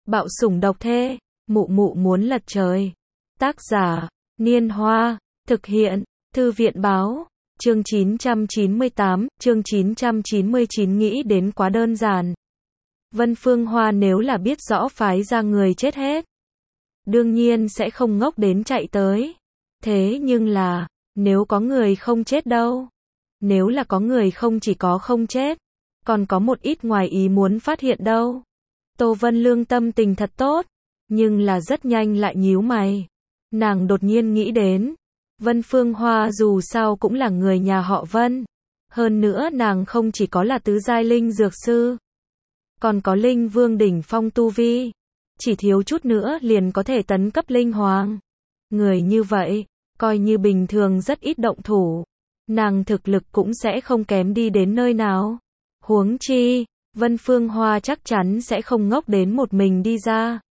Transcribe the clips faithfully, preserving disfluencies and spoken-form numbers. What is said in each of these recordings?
Bạo sủng độc thê, mụ mụ muốn lật trời. Tác giả, Niên Hoa, thực hiện, Thư viện báo, chương chín trăm chín mươi tám, chương chín trăm chín mươi chín nghĩ đến quá đơn giản. Vân Phương Hoa nếu là biết rõ phái ra người chết hết, đương nhiên sẽ không ngốc đến chạy tới. Thế nhưng là, nếu có người không chết đâu? Nếu là có người không chỉ có không chết, còn có một ít ngoài ý muốn phát hiện đâu. Tô Vân Lương tâm tình thật tốt, nhưng là rất nhanh lại nhíu mày. Nàng đột nhiên nghĩ đến, Vân Phương Hoa dù sao cũng là người nhà họ Vân. Hơn nữa nàng không chỉ có là tứ giai linh dược sư, còn có linh vương đỉnh phong tu vi. Chỉ thiếu chút nữa liền có thể tấn cấp linh hoàng. Người như vậy, coi như bình thường rất ít động thủ, nàng thực lực cũng sẽ không kém đi đến nơi nào. Huống chi, Vân Phương Hoa chắc chắn sẽ không ngốc đến một mình đi ra.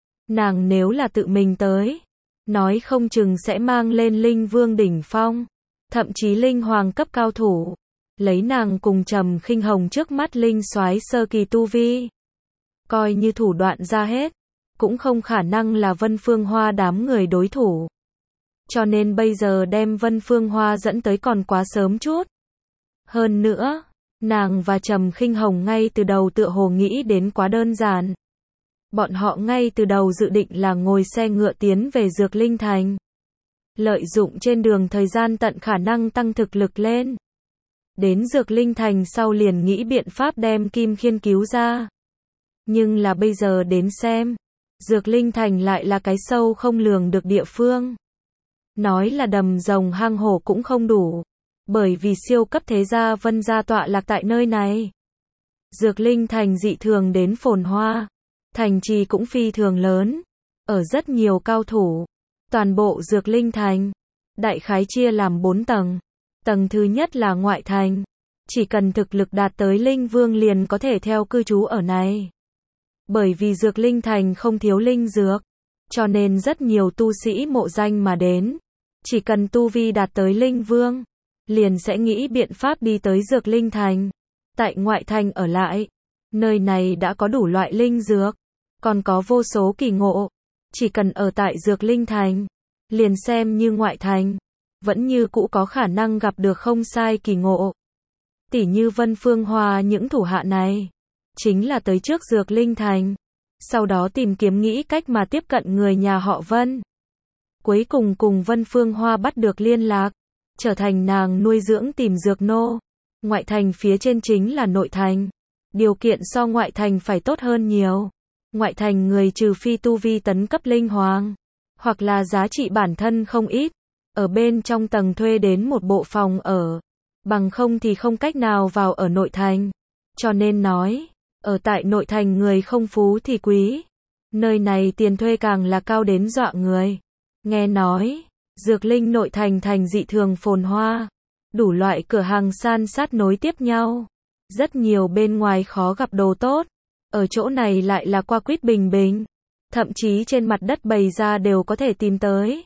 Nàng nếu là tự mình tới, nói không chừng sẽ mang lên linh vương đỉnh phong, thậm chí linh hoàng cấp cao thủ. Lấy nàng cùng Trầm Khinh Hồng trước mắt linh soái sơ kỳ tu vi, coi như thủ đoạn ra hết, cũng không khả năng là Vân Phương Hoa đám người đối thủ. Cho nên bây giờ đem Vân Phương Hoa dẫn tới còn quá sớm chút. Hơn nữa, nàng và Trầm Khinh Hồng ngay từ đầu tựa hồ nghĩ đến quá đơn giản. Bọn họ ngay từ đầu dự định là ngồi xe ngựa tiến về Dược Linh Thành, lợi dụng trên đường thời gian tận khả năng tăng thực lực lên. Đến Dược Linh Thành sau liền nghĩ biện pháp đem Kim Khiên cứu ra. Nhưng là bây giờ đến xem, Dược Linh Thành lại là cái sâu không lường được địa phương. Nói là đầm rồng hang hổ cũng không đủ, bởi vì siêu cấp thế gia Vân gia tọa lạc tại nơi này. Dược Linh Thành dị thường đến phồn hoa, thành trì cũng phi thường lớn, ở rất nhiều cao thủ. Toàn bộ Dược Linh Thành, đại khái chia làm bốn tầng. Tầng thứ nhất là ngoại thành, chỉ cần thực lực đạt tới linh vương liền có thể theo cư trú ở này. Bởi vì Dược Linh Thành không thiếu linh dược, cho nên rất nhiều tu sĩ mộ danh mà đến. Chỉ cần tu vi đạt tới linh vương, liền sẽ nghĩ biện pháp đi tới Dược Linh Thành. Tại ngoại thành ở lại, nơi này đã có đủ loại linh dược, còn có vô số kỳ ngộ. Chỉ cần ở tại Dược Linh Thành, liền xem như ngoại thành, vẫn như cũ có khả năng gặp được không sai kỳ ngộ. Tỉ như Vân Phương Hoa những thủ hạ này, chính là tới trước Dược Linh Thành, sau đó tìm kiếm nghĩ cách mà tiếp cận người nhà họ Vân. Cuối cùng cùng Vân Phương Hoa bắt được liên lạc, trở thành nàng nuôi dưỡng tìm dược nô. Ngoại thành phía trên chính là nội thành. Điều kiện so ngoại thành phải tốt hơn nhiều. Ngoại thành người trừ phi tu vi tấn cấp linh hoàng, hoặc là giá trị bản thân không ít, ở bên trong tầng thuê đến một bộ phòng ở, bằng không thì không cách nào vào ở nội thành. Cho nên nói, ở tại nội thành người không phú thì quý. Nơi này tiền thuê càng là cao đến dọa người. Nghe nói, Dược Linh nội thành thành dị thường phồn hoa, đủ loại cửa hàng san sát nối tiếp nhau. Rất nhiều bên ngoài khó gặp đồ tốt, ở chỗ này lại là qua quýt bình bình, thậm chí trên mặt đất bày ra đều có thể tìm tới.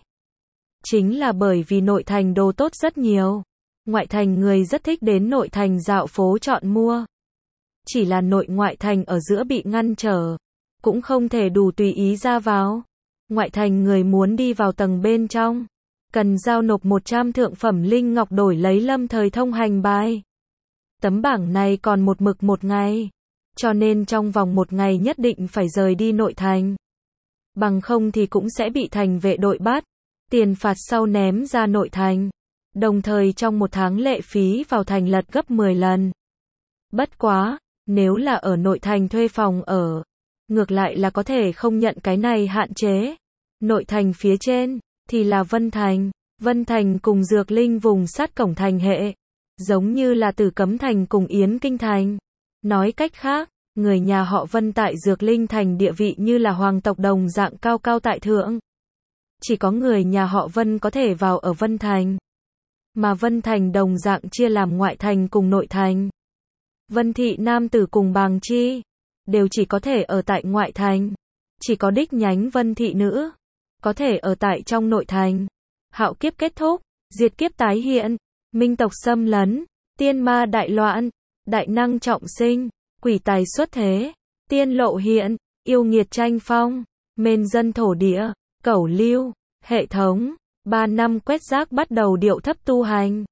Chính là bởi vì nội thành đồ tốt rất nhiều, ngoại thành người rất thích đến nội thành dạo phố chọn mua. Chỉ là nội ngoại thành ở giữa bị ngăn trở, cũng không thể đủ tùy ý ra vào. Ngoại thành người muốn đi vào tầng bên trong, cần giao nộp một trăm thượng phẩm linh ngọc đổi lấy lâm thời thông hành bài. Tấm bảng này còn một mực một ngày, cho nên trong vòng một ngày nhất định phải rời đi nội thành. Bằng không thì cũng sẽ bị thành vệ đội bắt, tiền phạt sau ném ra nội thành. Đồng thời trong một tháng lệ phí vào thành lật gấp mười lần. Bất quá, nếu là ở nội thành thuê phòng ở, ngược lại là có thể không nhận cái này hạn chế. Nội thành phía trên, thì là Vân Thành. Vân Thành cùng Dược Linh vùng sát cổng thành hệ, giống như là Tử Cấm Thành cùng Yến Kinh Thành. Nói cách khác, người nhà họ Vân tại Dược Linh Thành địa vị như là hoàng tộc đồng dạng cao cao tại thượng. Chỉ có người nhà họ Vân có thể vào ở Vân Thành. Mà Vân Thành đồng dạng chia làm ngoại thành cùng nội thành. Vân thị nam tử cùng bàng chi, đều chỉ có thể ở tại ngoại thành. Chỉ có đích nhánh Vân thị nữ, có thể ở tại trong nội thành. Hạo kiếp kết thúc, diệt kiếp tái hiện, minh tộc xâm lấn, tiên ma đại loạn, đại năng trọng sinh, quỷ tài xuất thế, tiên lộ hiện, yêu nghiệt tranh phong, mên dân thổ địa, cẩu lưu, hệ thống, ba năm quét rác bắt đầu điệu thấp tu hành.